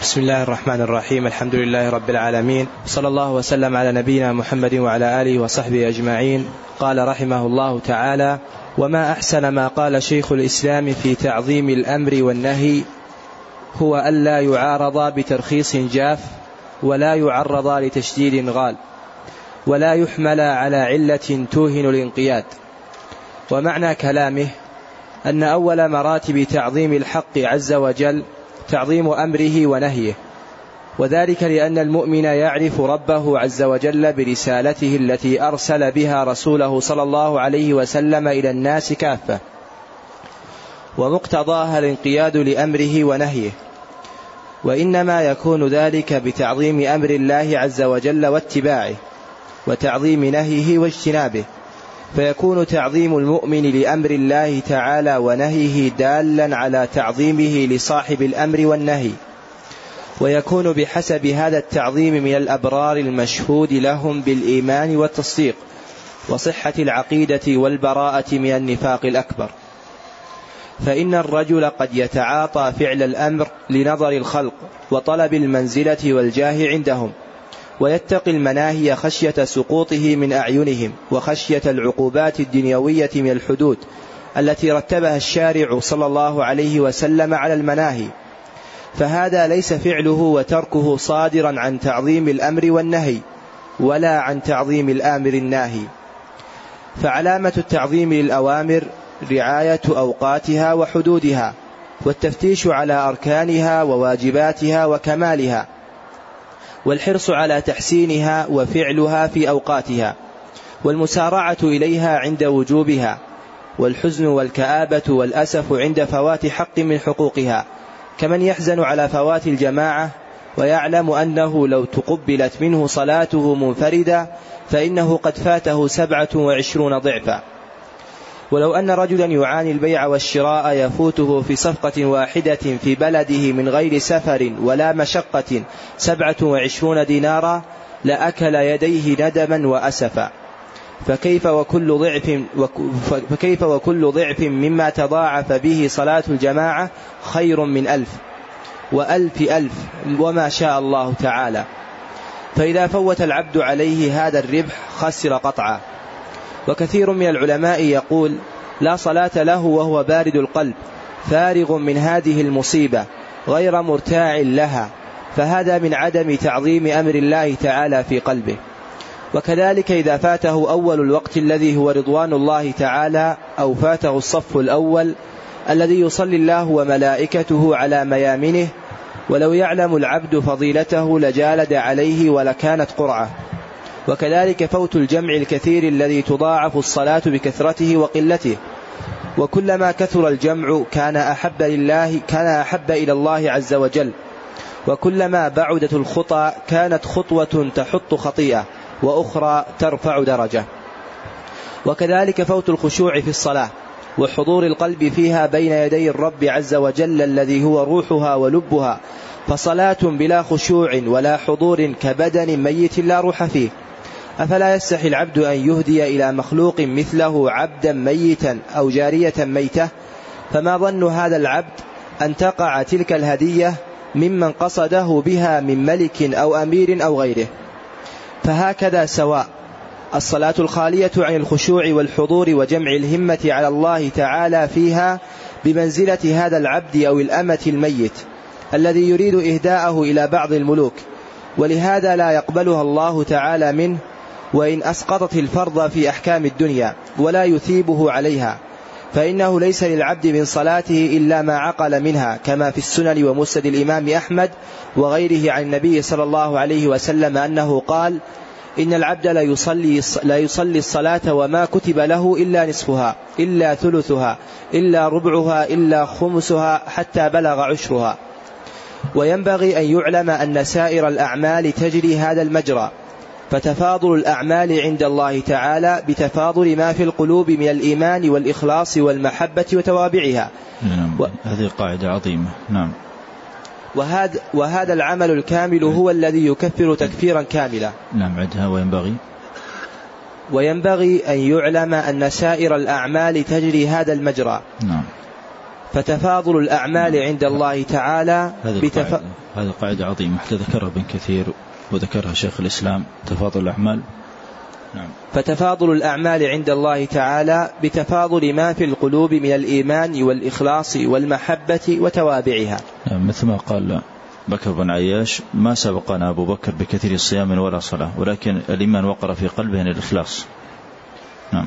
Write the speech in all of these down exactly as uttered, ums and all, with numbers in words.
بسم الله الرحمن الرحيم. الحمد لله رب العالمين، صلى الله وسلم على نبينا محمد وعلى آله وصحبه أجمعين. قال رحمه الله تعالى: وما أحسن ما قال شيخ الإسلام في تعظيم الأمر والنهي هو ألا يعارض بترخيص جاف، ولا يعرض لتشديد غال، ولا يحمل على علة توهن الانقياد. ومعنى كلامه أن أول مراتب تعظيم الحق عز وجل تعظيم أمره ونهيه، وذلك لأن المؤمن يعرف ربه عز وجل برسالته التي أرسل بها رسوله صلى الله عليه وسلم إلى الناس كافة، ومقتضاها الانقياد لأمره ونهيه، وإنما يكون ذلك بتعظيم أمر الله عز وجل واتباعه، وتعظيم نهيه واجتنابه، فيكون تعظيم المؤمن لأمر الله تعالى ونهيه دالا على تعظيمه لصاحب الأمر والنهي، ويكون بحسب هذا التعظيم من الأبرار المشهود لهم بالإيمان والتصديق وصحة العقيدة والبراءة من النفاق الأكبر. فإن الرجل قد يتعاطى فعل الأمر لنظر الخلق وطلب المنزلة والجاه عندهم، ويتقي المناهي خشية سقوطه من أعينهم، وخشية العقوبات الدنيوية من الحدود التي رتبها الشارع صلى الله عليه وسلم على المناهي، فهذا ليس فعله وتركه صادرا عن تعظيم الأمر والنهي ولا عن تعظيم الآمر الناهي. فعلامة التعظيم للأوامر رعاية أوقاتها وحدودها، والتفتيش على أركانها وواجباتها وكمالها، والحرص على تحسينها وفعلها في أوقاتها، والمسارعة إليها عند وجوبها، والحزن والكآبة والأسف عند فوات حق من حقوقها، كمن يحزن على فوات الجماعة ويعلم أنه لو تقبلت منه صلاته منفردا فإنه قد فاته سبعة وعشرون ضعفا. ولو أن رجلا يعاني البيع والشراء يفوته في صفقة واحدة في بلده من غير سفر ولا مشقة سبعة وعشرون دينارا لأكل يديه ندما وأسفا، فكيف وكل ضعف, فكيف وكل ضعف مما تضاعف به صلاة الجماعة خير من ألف وألف ألف وما شاء الله تعالى. فإذا فوت العبد عليه هذا الربح خسر قطعا. وكثير من العلماء يقول: لا صلاة له وهو بارد القلب فارغ من هذه المصيبة غير مرتاع لها، فهذا من عدم تعظيم أمر الله تعالى في قلبه. وكذلك إذا فاته أول الوقت الذي هو رضوان الله تعالى، أو فاته الصف الأول الذي يصلي الله وملائكته على ميامنه، ولو يعلم العبد فضيلته لجالد عليه ولكانت قرعة. وكذلك فوت الجمع الكثير الذي تضاعف الصلاة بكثرته وقلته، وكلما كثر الجمع كان أحب لله كان أحب إلى الله عز وجل، وكلما بعدت الخطى كانت خطوة تحط خطيئة وأخرى ترفع درجة. وكذلك فوت الخشوع في الصلاة وحضور القلب فيها بين يدي الرب عز وجل الذي هو روحها ولبها، فصلاة بلا خشوع ولا حضور كبدن ميت لا روح فيه. أفلا يستحي العبد أن يهدي إلى مخلوق مثله عبدا ميتا أو جارية ميتة؟ فما ظن هذا العبد أن تقع تلك الهدية ممن قصده بها من ملك أو أمير أو غيره؟ فهكذا سواء الصلاة الخالية عن الخشوع والحضور وجمع الهمة على الله تعالى فيها بمنزلة هذا العبد أو الأمة الميت الذي يريد إهداءه إلى بعض الملوك، ولهذا لا يقبلها الله تعالى منه وإن أسقطت الفرض في أحكام الدنيا، ولا يثيبه عليها، فإنه ليس للعبد من صلاته إلا ما عقل منها، كما في السنن ومسند الإمام أحمد وغيره عن النبي صلى الله عليه وسلم أنه قال: إن العبد لا يصلي, لا يصلي الصلاة وما كتب له إلا نصفها إلا ثلثها إلا ربعها إلا خمسها حتى بلغ عشرها. وينبغي أن يعلم أن سائر الأعمال تجري هذا المجرى، فتفاضل الأعمال عند الله تعالى بتفاضل ما في القلوب من الإيمان والإخلاص والمحبة وتوابعها. نعم. و... هذه قاعدة عظيمة. نعم. وهذا, وهذا العمل الكامل هو الذي يكفر تكفيرا كاملا. نعم. عدها. وينبغي وينبغي أن يعلم أن سائر الأعمال تجري هذا المجرى. نعم. فتفاضل الأعمال عند الله تعالى بتف... هذه قاعدة عظيمة حتى ذكرها ابن كثير وذكرها شيخ الإسلام. تفاضل الأعمال نعم. فتفاضل الأعمال عند الله تعالى بتفاضل ما في القلوب من الإيمان والإخلاص والمحبة وتوابعها. نعم. مثل ما قال بكر بن عياش: ما سبقنا أبو بكر بكثير صيام ولا صلاة، ولكن الإيمان وقر في قلبه الإخلاص. نعم.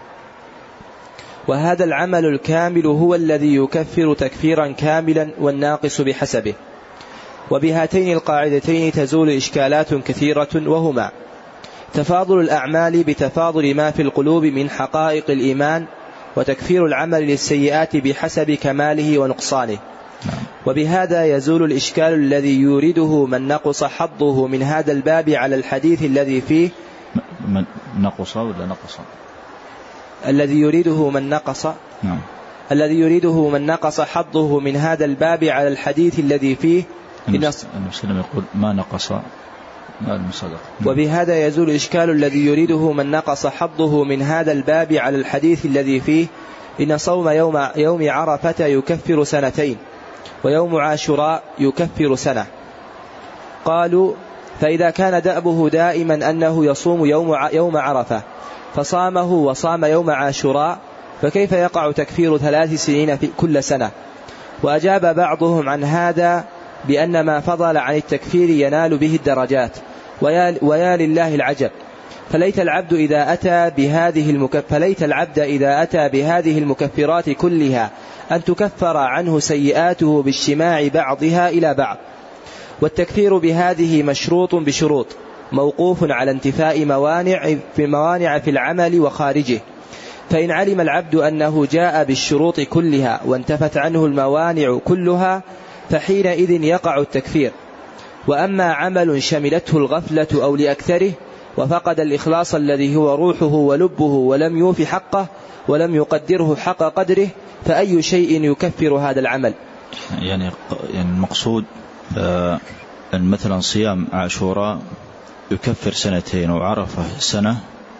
وهذا العمل الكامل هو الذي يكفر تكفيرا كاملا والناقص بحسبه. وبهاتين القاعدتين تزول إشكالات كثيرة، وهما: تفاضل الأعمال بتفاضل ما في القلوب من حقائق الإيمان، وتكفير العمل للسيئات بحسب كماله ونقصانه. وبهذا يزول الإشكال الذي يورده من نقص حظه من هذا الباب على الحديث الذي فيه من نقص ولا نقص الذي يريده من نقص نعم. الذي يريده من نقص حظه من هذا الباب على الحديث الذي فيه المسلم يقول ما نقص ما المصدق. وبهذا يزول الإشكال الذي يريده من نقص حظه من هذا الباب على الحديث الذي فيه إن صوم يوم, يوم عرفة يكفر سنتين، ويوم عاشوراء يكفر سنة. قالوا: فإذا كان دأبه دائما أنه يصوم يوم, يوم عرفة فصامه وصام يوم عاشوراء، فكيف يقع تكفير ثلاث سنين في كل سنة؟ وأجاب بعضهم عن هذا بأن ما فضل عن التكفير ينال به الدرجات، ويا, ويا لله العجب. فليت العبد إذا أتى بهذه المكف... فليت العبد إذا أتى بهذه المكفرات كلها أن تكفر عنه سيئاته باجتماع بعضها إلى بعض. والتكفير بهذه مشروط بشروط، موقوف على انتفاء موانع في موانع في العمل وخارجه. فإن علم العبد أنه جاء بالشروط كلها وانتفت عنه الموانع كلها فحينئذ يقع التكفير. وأما عمل شملته الغفلة أو لأكثره وفقد الإخلاص الذي هو روحه ولبه ولم يوف حقه ولم يقدره حق قدره، فأي شيء يكفر هذا العمل؟ يعني يعني المقصود آه مثلا صيام عاشوراء يكفر سنتين وعرفة سنة،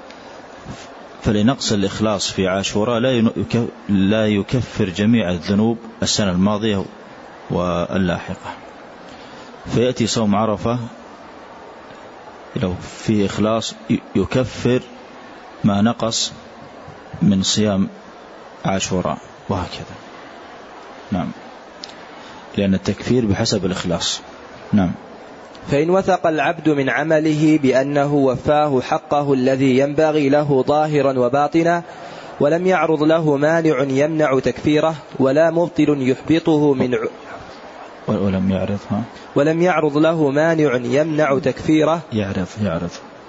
فلنقص الإخلاص في عاشوراء لا يكفر جميع الذنوب السنة الماضية واللاحقة. فيأتي صوم عرفة لو في إخلاص يكفر ما نقص من صيام عاشوراء وهكذا. نعم. لأن التكفير بحسب الإخلاص. نعم. فإن وثق العبد من عمله بأنه وفاه حقه الذي ينبغي له ظاهرا وباطنا، ولم يعرض له مانع يمنع تكفيره ولا مبطل يحبطه من ع... ولم يعرض ها؟ ولم يعرض له مانع يمنع تكفيره يعرض يعرض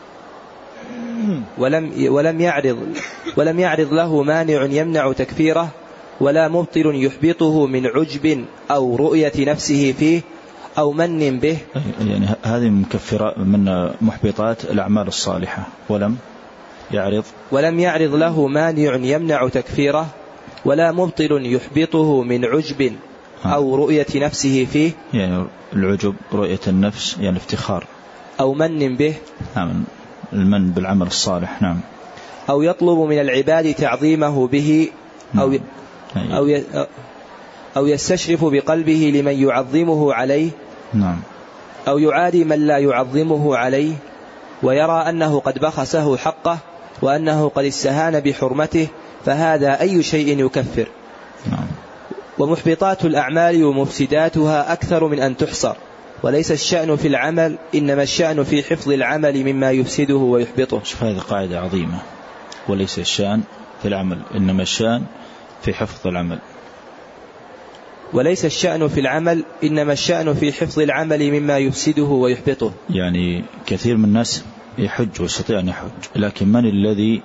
ولم ولم يعرض ولم يعرض له مانع يمنع تكفيره ولا مبطل يحبطه من عجب أو رؤية نفسه فيه أو من به. يعني هذه مكفرة من محبطات الأعمال الصالحة. ولم يعرض ولم يعرض له مانع يمنع تكفيره ولا مبطل يحبطه من عجب أو رؤية نفسه فيه. يعني العجب رؤية النفس يعني افتخار. أو من به. نعم. المن بالعمل الصالح. نعم. أو يطلب من العباد تعظيمه به أو ي... أو ي... أو يستشرف بقلبه لمن يعظمه عليه. نعم. أو يعادي من لا يعظمه عليه ويرى أنه قد بخسه حقه وأنه قد استهان بحرمته، فهذا أي شيء يكفر. نعم. ومحبطات الأعمال ومفسداتها أكثر من أن تحصر، وليس الشأن في العمل إنما الشأن في حفظ العمل مما يفسده ويحبطه. شوف هذه قاعدة عظيمة، وليس الشأن في العمل إنما الشأن في حفظ العمل. وليس الشأن في العمل إنما الشأن في حفظ العمل مما يفسده ويحبطه. يعني كثير من الناس يحج ويستطيع أن يحج، لكن من الذي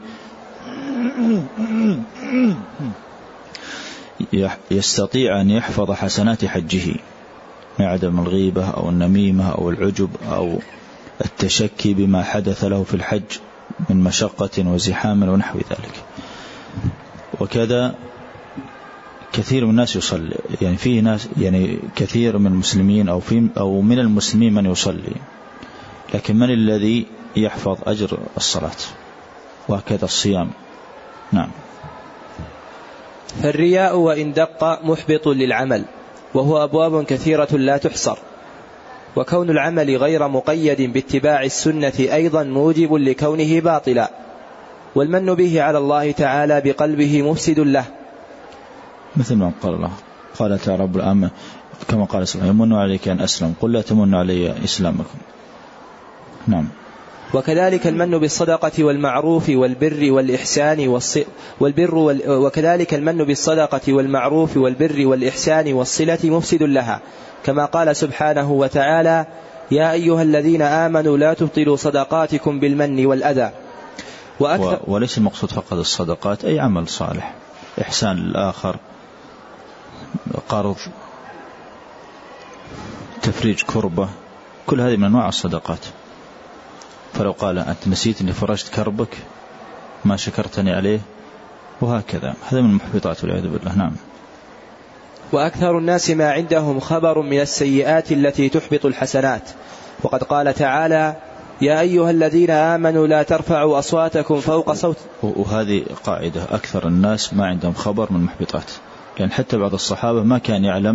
يستطيع أن يحفظ حسنات حجه من عدم الغيبة أو النميمة أو العجب أو التشكي بما حدث له في الحج من مشقة وزحام ونحو ذلك. وكذا كثير من الناس يصلي، يعني فيه ناس يعني كثير من المسلمين أو في أو من المسلمين من يصلي، لكن من الذي يحفظ أجر الصلاة؟ وهكذا الصيام. نعم. فالرياء وإن دق محبط للعمل، وهو أبواب كثيرة لا تحصر. وكون العمل غير مقيد باتباع السنة أيضا موجب لكونه باطلا، والمن به على الله تعالى بقلبه مفسد له، مثل ما قال الله قال تعالى رب العالمين كما قال سبحانه يمن عليك أن أسلم قل لا تمن علي إسلامكم. نعم. وكذلك المن بالصدقة والمعروف والبر والإحسان والص... والبر وال... وكذلك المن بالصدقة والمعروف والبر والإحسان والصلة مفسد لها، كما قال سبحانه وتعالى يا أيها الذين آمنوا لا تبطلوا صدقاتكم بالمن والأذى. وأكثر... و... وليس المقصود فقط الصدقات، أي عمل صالح، إحسان للآخر، قرض، تفريج كربة، كل هذه من أنواع الصدقات. فلو قال أنت نسيت أني فرجت كربك ما شكرتني عليه، وهكذا، هذا من المحبطات والعياذ بالله. نعم. وأكثر الناس ما عندهم خبر من السيئات التي تحبط الحسنات، وقد قال تعالى يا أيها الذين آمنوا لا ترفعوا أصواتكم فوق صوت. وهذه قاعدة، أكثر الناس ما عندهم خبر من المحبطات، لأن حتى بعض الصحابة ما كان يعلم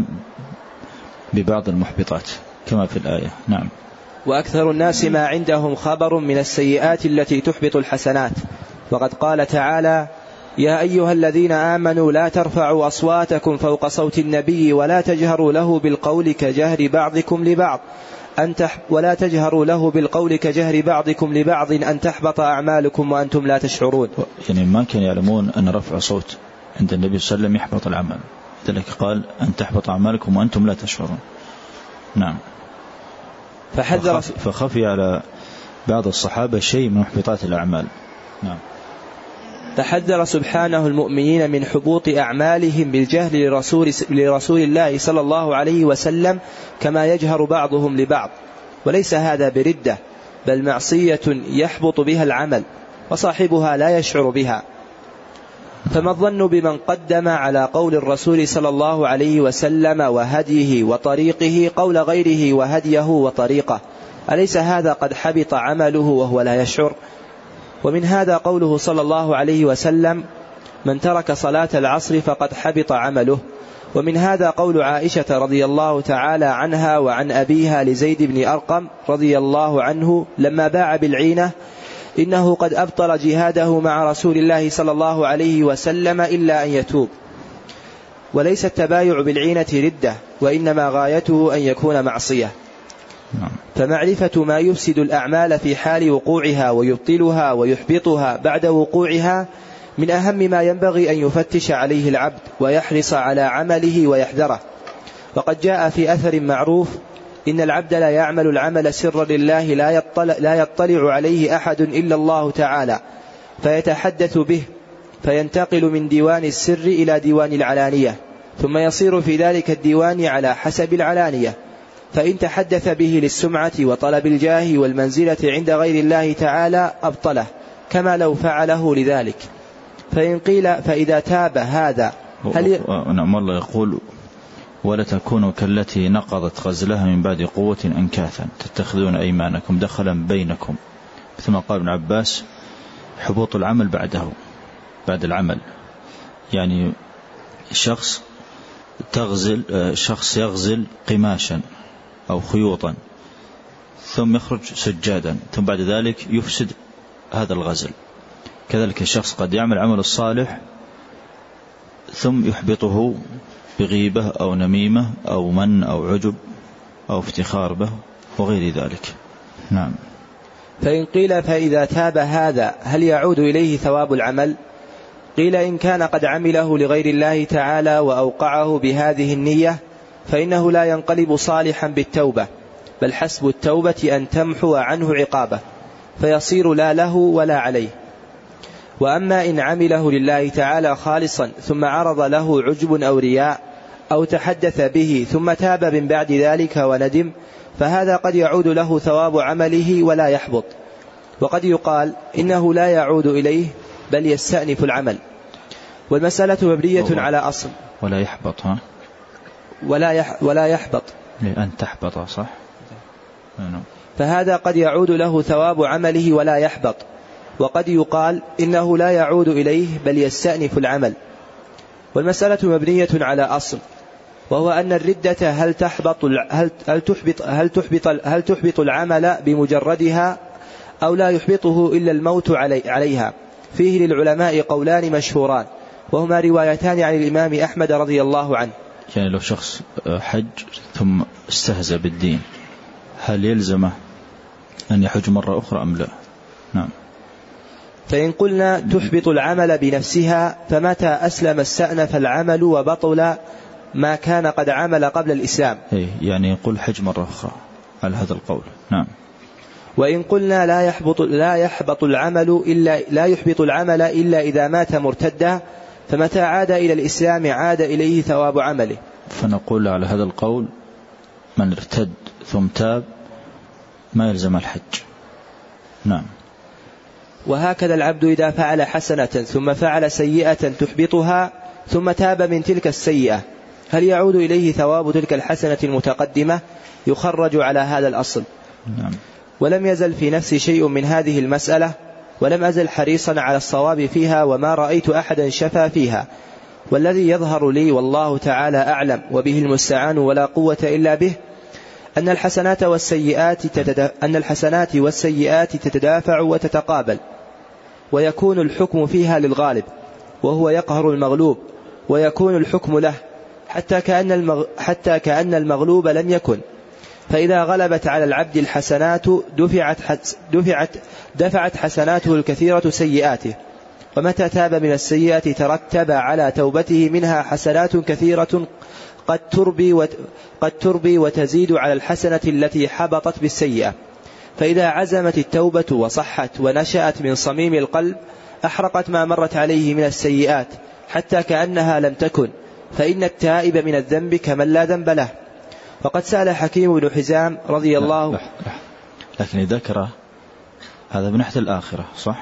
ببعض المحبطات كما في الآية. نعم. وأكثر الناس ما عندهم خبر من السيئات التي تحبط الحسنات، وقد قال تعالى يا أيها الذين آمنوا لا ترفعوا أصواتكم فوق صوت النبي ولا تجهروا له بالقول كجهر بعضكم لبعض أن تح ولا تجهروا له بالقول كجهر بعضكم لبعض أن تحبط أعمالكم وأنتم لا تشعرون. يعني ما كان يعلمون أن رفع صوت عند النبي صلى الله عليه وسلم يحبط العمل، ذلك قال أن تحبط أعمالكم وأنتم لا تشعرون. نعم. فحذر فخفي على بعض الصحابة شيء من محبطات الأعمال. نعم. فحذر سبحانه المؤمنين من حبوط أعمالهم بالجهل لرسول, لرسول الله صلى الله عليه وسلم كما يجهر بعضهم لبعض، وليس هذا بردة، بل معصية يحبط بها العمل وصاحبها لا يشعر بها. فما الظن بمن قدم على قول الرسول صلى الله عليه وسلم وهديه وطريقه قول غيره وهديه وطريقه؟ أليس هذا قد حبط عمله وهو لا يشعر؟ ومن هذا قوله صلى الله عليه وسلم من ترك صلاة العصر فقد حبط عمله. ومن هذا قول عائشة رضي الله تعالى عنها وعن أبيها لزيد بن أرقم رضي الله عنه لما باع بالعينة إنه قد أبطل جهاده مع رسول الله صلى الله عليه وسلم إلا أن يتوب. وليس التبايع بالعينة ردة، وإنما غايته أن يكون معصية. فمعرفة ما يفسد الأعمال في حال وقوعها ويبطلها ويحبطها بعد وقوعها من أهم ما ينبغي أن يفتش عليه العبد ويحرص على عمله ويحذره. وقد جاء في أثر معروف إن العبد لا يعمل العمل سرا لله لا يطلع, لا يطلع عليه أحد إلا الله تعالى، فيتحدث به فينتقل من ديوان السر إلى ديوان العلانية، ثم يصير في ذلك الديوان على حسب العلانية، فإن تحدث به للسمعة وطلب الجاه والمنزلة عند غير الله تعالى أبطله كما لو فعله لذلك. فإن قيل فإذا تاب هذا هل ي... نعم. الله يقول ولا تكونوا كالتي نقضت غزلها من بعد قوة أنكاثا تتخذون أيمانكم دخلا بينكم، مثل ما قال ابن عباس حبوط العمل بعده بعد العمل، يعني شخص تغزل شخص يغزل قماشا أو خيوطا ثم يخرج سجادا ثم بعد ذلك يفسد هذا الغزل. كذلك الشخص قد يعمل عمل الصالح ثم يحبطه بغيبة أو نميمة أو من أو عجب أو افتخار به وغير ذلك. نعم. فإن قيل فإذا تاب هذا هل يعود إليه ثواب العمل؟ قيل إن كان قد عمله لغير الله تعالى وأوقعه بهذه النية فإنه لا ينقلب صالحا بالتوبة، بل حسب التوبة أن تمحو عنه عقابه فيصير لا له ولا عليه. وأما إن عمله لله تعالى خالصا ثم عرض له عجب أو رياء أو تحدث به ثم تاب من بعد ذلك وندم فهذا قد يعود له ثواب عمله ولا يحبط. وقد يقال إنه لا يعود إليه بل يستأنف العمل. والمسألة مبنية على أصل ولا يحبط ها؟ ولا, يح ولا يحبط لأن تحبط صح؟ فهذا قد يعود له ثواب عمله ولا يحبط. وقد يقال إنه لا يعود إليه بل يستأنف العمل. والمسألة مبنية على أصل، وهو أن الردة هل تحبط هل هل تحبط هل تحبط هل تحبط العمل بمجردها أو لا يحبطه إلا الموت علي عليها. فيه للعلماء قولان مشهوران، وهما روايتان عن الإمام أحمد رضي الله عنه. يعني لو شخص حج ثم استهزأ بالدين هل يلزمه أن يحج مرة أخرى أم لا؟ نعم. فإن قلنا تحبط العمل بنفسها فمتى أسلم استأنف العمل وبطل ما كان قد عمل قبل الإسلام. يعني يقول حج مرة أخرى على هذا القول. نعم. وإن قلنا لا يحبط لا يحبط العمل إلا لا يحبط العمل إلا إذا مات مرتدا فمتى عاد إلى الإسلام عاد إليه ثواب عمله. فنقول على هذا القول من ارتد ثم تاب ما يلزم الحج. نعم. وهكذا العبد إذا فعل حسنة ثم فعل سيئة تحبطها ثم تاب من تلك السيئة هل يعود إليه ثواب تلك الحسنة المتقدمة؟ يخرج على هذا الأصل. نعم. ولم يزل في نفسي شيء من هذه المسألة، ولم أزل حريصا على الصواب فيها، وما رأيت أحدا شفى فيها، والذي يظهر لي والله تعالى أعلم وبه المستعان ولا قوة إلا به أن الحسنات والسيئات تتدا... أن الحسنات والسيئات تتدافع وتتقابل، ويكون الحكم فيها للغالب وهو يقهر المغلوب، ويكون الحكم له حتى كأن, المغ... حتى كأن المغلوب لم يكن. فإذا غلبت على العبد الحسنات دفعت, حس... دفعت... دفعت حسناته الكثيرة سيئاته، ومتى تاب من السيئات ترتب على توبته منها حسنات كثيرة قد تربي, وت... قد تربي وتزيد على الحسنة التي حبطت بالسيئة. فإذا عزمت التوبة وصحت ونشأت من صميم القلب أحرقت ما مرت عليه من السيئات حتى كأنها لم تكن، فإن التائب من الذنب كمن لا ذنب له. وقد سأل حكيم بن حزام رضي الله عنه. لكن ذكر هذا من ناحية الآخرة صح؟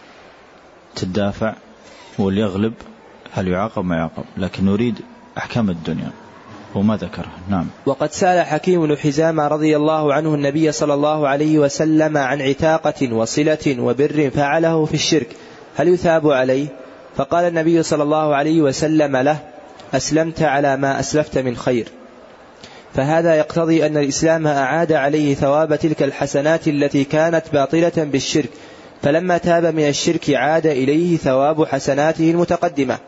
تدافع واللي يغلب هل يعاقب ما يعاقب، لكن نريد أحكام الدنيا وما ذكره. نعم. وقد سأل حكيم بن حزام رضي الله عنه النبي صلى الله عليه وسلم عن عتاقة وصلة وبر فعله في الشرك هل يثاب عليه؟ فقال النبي صلى الله عليه وسلم له: أسلمت على ما أسلفت من خير. فهذا يقتضي أن الإسلام أعاد عليه ثواب تلك الحسنات التي كانت باطلة بالشرك، فلما تاب من الشرك عاد إليه ثواب حسناته المتقدمة.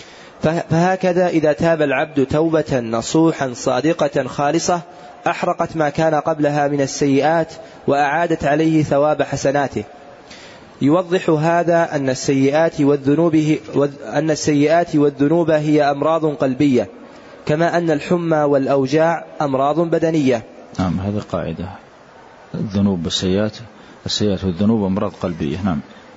فهكذا إذا تاب العبد توبة نصوحا صادقة خالصة أحرقت ما كان قبلها من السيئات وأعادت عليه ثواب حسناته. يوضح هذا أن السيئات والذنوب أن السيئات والذنوب هي أمراض قلبية، كما أن الحمى والأوجاع أمراض بدنية. نعم، هذا قاعدة. الذنوب والسيئات السيئات والذنوب أمراض قلبية. نعم.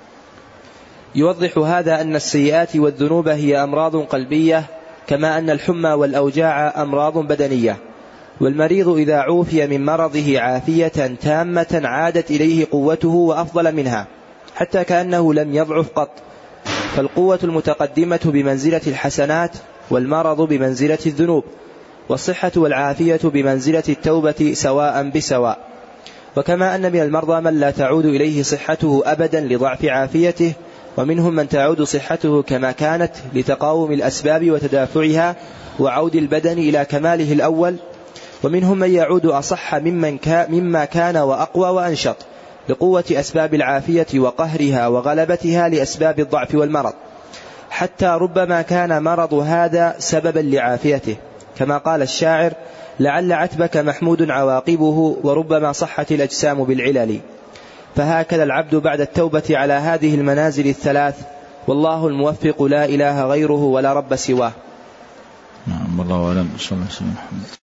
يوضح هذا أن السيئات والذنوب هي أمراض قلبية، كما أن الحمى والأوجاع أمراض بدنية. والمريض إذا عوفي من مرضه عافية تامة عادت إليه قوته وأفضل منها، حتى كأنه لم يضعف قط. فالقوة المتقدمة بمنزلة الحسنات، والمرض بمنزلة الذنوب، والصحة والعافية بمنزلة التوبة سواء بسواء. وكما أن من المرضى من لا تعود إليه صحته أبدا لضعف عافيته، ومنهم من تعود صحته كما كانت لتقاوم الأسباب وتدافعها وعود البدن إلى كماله الأول، ومنهم من يعود أصح ممن كا مما كان وأقوى وأنشط لقوة أسباب العافية وقهرها وغلبتها لأسباب الضعف والمرض، حتى ربما كان مرض هذا سببا لعافيته، كما قال الشاعر: لعل عتبك محمود عواقبه وربما صحت الأجسام بالعلل. فهكذا العبد بعد التوبة على هذه المنازل الثلاث، والله الموفق لا إله غيره ولا رب سواه. نعم، والله أعلم. صلى الله عليه وسلم.